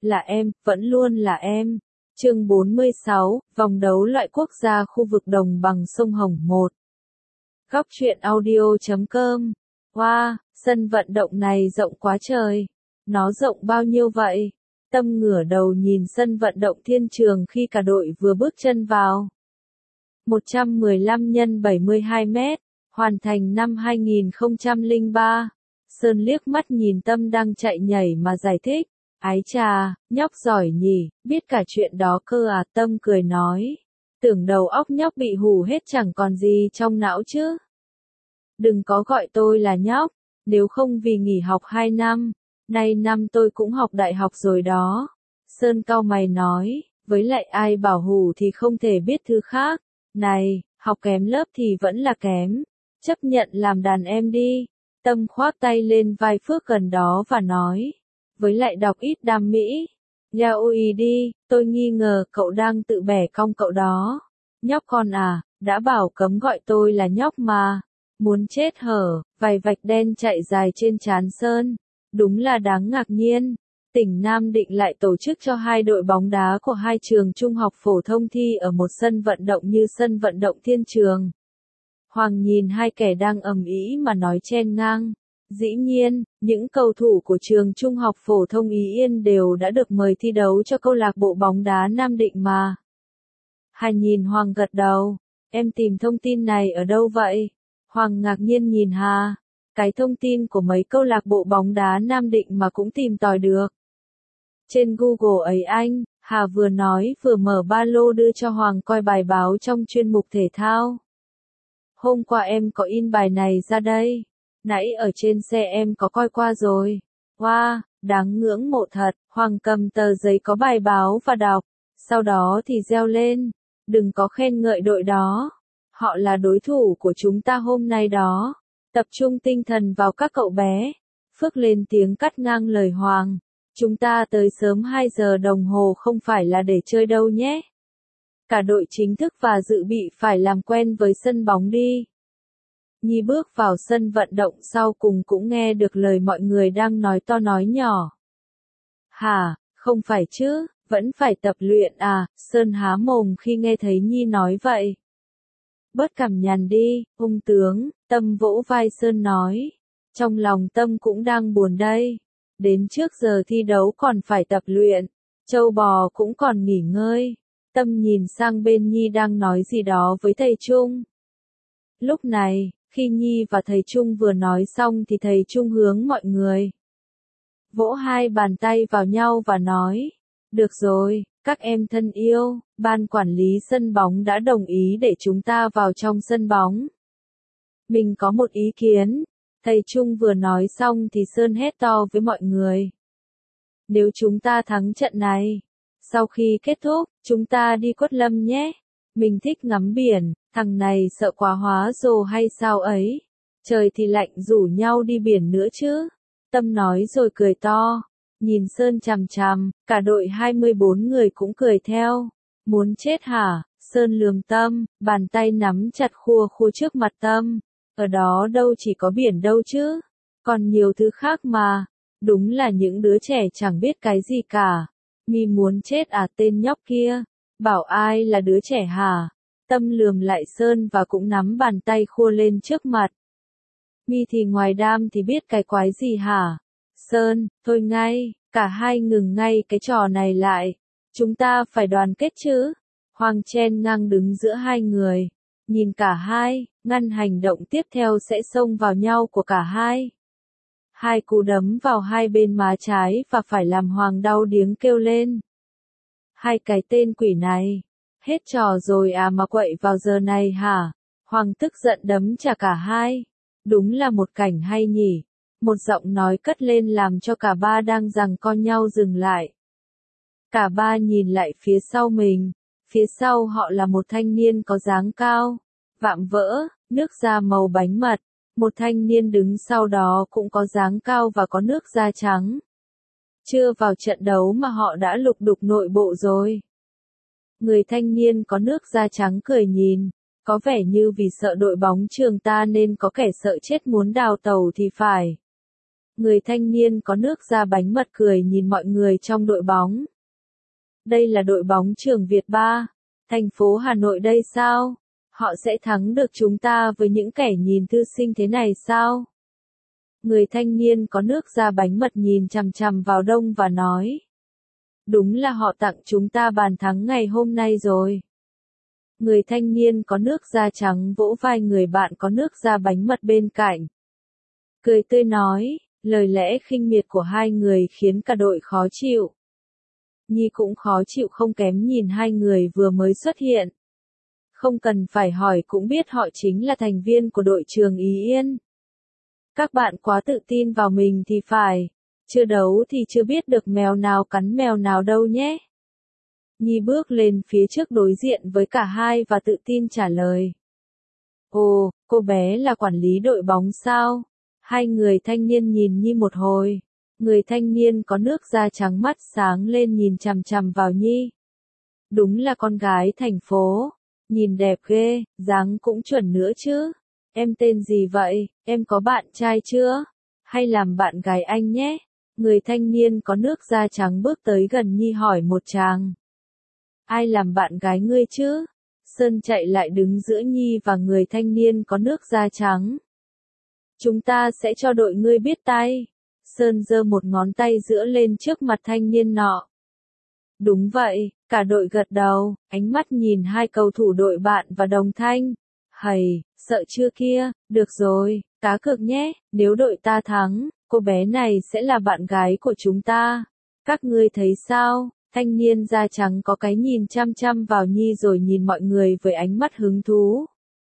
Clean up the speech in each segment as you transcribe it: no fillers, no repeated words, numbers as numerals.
là em, vẫn luôn là em. Chương 46, vòng đấu loại quốc gia khu vực đồng bằng sông Hồng 1. Góc truyện audio.com. Wow, sân vận động này rộng quá trời. Nó rộng bao nhiêu vậy? Tâm ngửa đầu nhìn sân vận động Thiên Trường khi cả đội vừa bước chân vào. 115 x 72 mét, hoàn thành năm 2003. Sơn liếc mắt nhìn Tâm đang chạy nhảy mà giải thích. Ái chà, nhóc giỏi nhỉ, biết cả chuyện đó cơ à? Tâm cười nói. Tưởng đầu óc nhóc bị hù hết chẳng còn gì trong não chứ. Đừng có gọi tôi là nhóc, nếu không vì nghỉ học 2 năm, nay năm tôi cũng học đại học rồi đó. Sơn cau mày nói, với lại ai bảo hù thì không thể biết thứ khác. Này, học kém lớp thì vẫn là kém, chấp nhận làm đàn em đi. Tâm khoác tay lên vai Phước gần đó và nói, với lại đọc ít đam mỹ. Yaoi đi, tôi nghi ngờ cậu đang tự bẻ cong cậu đó. Nhóc con à, đã bảo cấm gọi tôi là nhóc mà. Muốn chết hở, vài vạch đen chạy dài trên trán Sơn. Đúng là đáng ngạc nhiên. Tỉnh Nam Định lại tổ chức cho hai đội bóng đá của hai trường trung học phổ thông thi ở một sân vận động như sân vận động Thiên Trường. Hoàng nhìn hai kẻ đang ầm ĩ mà nói chen ngang. Dĩ nhiên, những cầu thủ của trường trung học phổ thông Ý Yên đều đã được mời thi đấu cho câu lạc bộ bóng đá Nam Định mà. Hà nhìn Hoàng gật đầu. Em tìm thông tin này ở đâu vậy? Hoàng ngạc nhiên nhìn Hà. Cái thông tin của mấy câu lạc bộ bóng đá Nam Định mà cũng tìm tòi được. Trên Google ấy anh, Hà vừa nói vừa mở ba lô đưa cho Hoàng coi bài báo trong chuyên mục thể thao. Hôm qua em có in bài này ra đây. Nãy ở trên xe em có coi qua rồi. Wow, đáng ngưỡng mộ thật. Hoàng cầm tờ giấy có bài báo và đọc. Sau đó thì reo lên. Đừng có khen ngợi đội đó. Họ là đối thủ của chúng ta hôm nay đó. Tập trung tinh thần vào các cậu bé. Phước lên tiếng cắt ngang lời Hoàng. Chúng ta tới sớm 2 giờ đồng hồ không phải là để chơi đâu nhé. Cả đội chính thức và dự bị phải làm quen với sân bóng đi. Nhi bước vào sân vận động sau cùng cũng nghe được lời mọi người đang nói to nói nhỏ. Hả, không phải chứ, vẫn phải tập luyện à? Sơn há mồm khi nghe thấy Nhi nói vậy. Bớt cằm nhằn đi, ung tướng, Tâm vỗ vai Sơn nói. Trong lòng Tâm cũng đang buồn đây. Đến trước giờ thi đấu còn phải tập luyện, trâu bò cũng còn nghỉ ngơi. Tâm nhìn sang bên Nhi đang nói gì đó với thầy Trung. Lúc này, khi Nhi và thầy Trung vừa nói xong thì thầy Trung hướng mọi người. Vỗ hai bàn tay vào nhau và nói. Được rồi, các em thân yêu, ban quản lý sân bóng đã đồng ý để chúng ta vào trong sân bóng. Mình có một ý kiến. Thầy Trung vừa nói xong thì Sơn hét to với mọi người. Nếu chúng ta thắng trận này, sau khi kết thúc, chúng ta đi Quất Lâm nhé. Mình thích ngắm biển, thằng này sợ quá hóa rồ hay sao ấy. Trời thì lạnh rủ nhau đi biển nữa chứ. Tâm nói rồi cười to. Nhìn Sơn chằm chằm, cả đội 24 người cũng cười theo. Muốn chết hả? Sơn lườm Tâm, bàn tay nắm chặt khua khua trước mặt Tâm. Ở đó đâu chỉ có biển đâu chứ. Còn nhiều thứ khác mà. Đúng là những đứa trẻ chẳng biết cái gì cả. Mi muốn chết à? Tên nhóc kia. Bảo ai là đứa trẻ hả? Tâm lườm lại Sơn và cũng nắm bàn tay khua lên trước mặt. Mi thì ngoài đam thì biết cái quái gì hả? Sơn, thôi ngay, cả hai ngừng ngay cái trò này lại. Chúng ta phải đoàn kết chứ. Hoàng chen ngang đứng giữa hai người. Nhìn cả hai, ngăn hành động tiếp theo sẽ xông vào nhau của cả hai. Hai cú đấm vào hai bên má trái và phải làm Hoàng đau điếng kêu lên. Hai cái tên quỷ này, hết trò rồi à mà quậy vào giờ này hả? Hoàng tức giận đấm trả cả hai. Đúng là một cảnh hay nhỉ. Một giọng nói cất lên làm cho cả ba đang giằng co nhau dừng lại. Cả ba nhìn lại phía sau mình. Phía sau họ là một thanh niên có dáng cao, vạm vỡ, nước da màu bánh mật. Một thanh niên đứng sau đó cũng có dáng cao và có nước da trắng. Chưa vào trận đấu mà họ đã lục đục nội bộ rồi. Người thanh niên có nước da trắng cười nhìn, có vẻ như vì sợ đội bóng trường ta nên có kẻ sợ chết muốn đào tẩu thì phải. Người thanh niên có nước da bánh mật cười nhìn mọi người trong đội bóng. Đây là đội bóng trường Việt 3, thành phố Hà Nội đây sao? Họ sẽ thắng được chúng ta với những kẻ nhìn thư sinh thế này sao? Người thanh niên có nước da bánh mật nhìn chằm chằm vào Đông và nói. Đúng là họ tặng chúng ta bàn thắng ngày hôm nay rồi. Người thanh niên có nước da trắng vỗ vai người bạn có nước da bánh mật bên cạnh. Cười tươi nói, lời lẽ khinh miệt của hai người khiến cả đội khó chịu. Nhi cũng khó chịu không kém nhìn hai người vừa mới xuất hiện. Không cần phải hỏi cũng biết họ chính là thành viên của đội Trường Ý Yên. Các bạn quá tự tin vào mình thì phải. Chưa đấu thì chưa biết được mèo nào cắn mèo nào đâu nhé. Nhi bước lên phía trước đối diện với cả hai và tự tin trả lời. Ồ, cô bé là quản lý đội bóng sao? Hai người thanh niên nhìn Nhi một hồi. Người thanh niên có nước da trắng mắt sáng lên nhìn chằm chằm vào Nhi. Đúng là con gái thành phố. Nhìn đẹp ghê, dáng cũng chuẩn nữa chứ. Em tên gì vậy? Em có bạn trai chưa? Hay làm bạn gái anh nhé? Người thanh niên có nước da trắng bước tới gần Nhi hỏi một chàng. Ai làm bạn gái ngươi chứ? Sơn chạy lại đứng giữa Nhi và người thanh niên có nước da trắng. Chúng ta sẽ cho đội ngươi biết tay. Sơn giơ một ngón tay giữa lên trước mặt thanh niên nọ. Đúng vậy, cả đội gật đầu, ánh mắt nhìn hai cầu thủ đội bạn và đồng thanh. Hầy, sợ chưa kia, được rồi, cá cược nhé, nếu đội ta thắng, cô bé này sẽ là bạn gái của chúng ta. Các ngươi thấy sao? Thanh niên da trắng có cái nhìn chăm chăm vào Nhi rồi nhìn mọi người với ánh mắt hứng thú.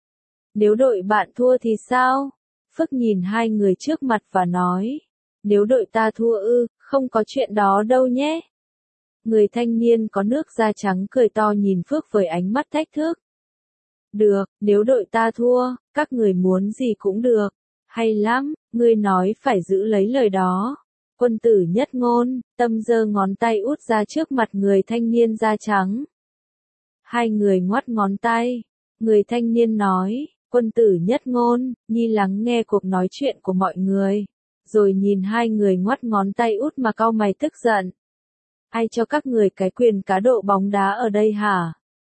Nếu đội bạn thua thì sao? Phước nhìn hai người trước mặt và nói. Nếu đội ta thua không có chuyện đó đâu nhé. Người thanh niên có nước da trắng cười to nhìn Phước với ánh mắt thách thức. Được, nếu đội ta thua, các người muốn gì cũng được. Hay lắm, ngươi nói phải giữ lấy lời đó. Quân tử nhất ngôn, Tâm giơ ngón tay út ra trước mặt người thanh niên da trắng. Hai người ngoắt ngón tay. Người thanh niên nói, quân tử nhất ngôn, Nhi lắng nghe cuộc nói chuyện của mọi người. Rồi nhìn hai người ngoắt ngón tay út mà cau mày tức giận. Ai cho các người cái quyền cá độ bóng đá ở đây hả?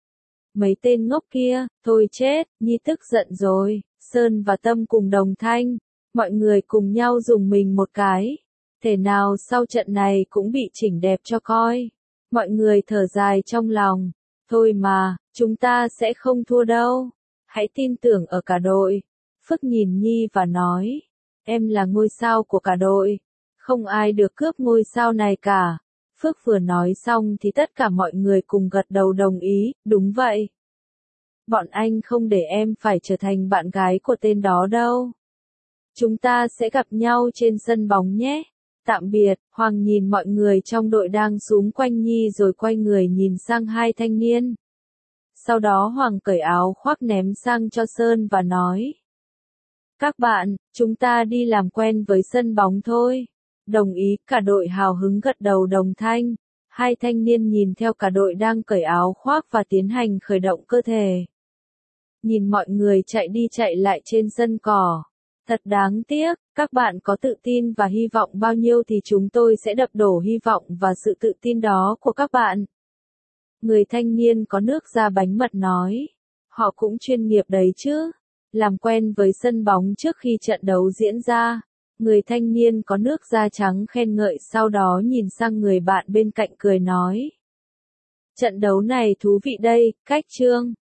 Mấy tên ngốc kia, thôi chết, Nhi tức giận rồi. Sơn và Tâm cùng đồng thanh. Mọi người cùng nhau dùng mình một cái. Thể nào sau trận này cũng bị chỉnh đẹp cho coi. Mọi người thở dài trong lòng. Thôi mà, chúng ta sẽ không thua đâu. Hãy tin tưởng ở cả đội. Phước nhìn Nhi và nói. Em là ngôi sao của cả đội. Không ai được cướp ngôi sao này cả. Phước vừa nói xong thì tất cả mọi người cùng gật đầu đồng ý, đúng vậy. Bọn anh không để em phải trở thành bạn gái của tên đó đâu. Chúng ta sẽ gặp nhau trên sân bóng nhé. Tạm biệt, Hoàng nhìn mọi người trong đội đang xúm quanh Nhi rồi quay người nhìn sang hai thanh niên. Sau đó Hoàng cởi áo khoác ném sang cho Sơn và nói. Các bạn, chúng ta đi làm quen với sân bóng thôi. Đồng ý, cả đội hào hứng gật đầu đồng thanh. Hai thanh niên nhìn theo cả đội đang cởi áo khoác và tiến hành khởi động cơ thể. Nhìn mọi người chạy đi chạy lại trên sân cỏ. Thật đáng tiếc, các bạn có tự tin và hy vọng bao nhiêu thì chúng tôi sẽ đập đổ hy vọng và sự tự tin đó của các bạn. Người thanh niên có nước da bánh mật nói. Họ cũng chuyên nghiệp đấy chứ. Làm quen với sân bóng trước khi trận đấu diễn ra. Người thanh niên có nước da trắng khen ngợi sau đó nhìn sang người bạn bên cạnh cười nói. Trận đấu này thú vị đây, cách chương.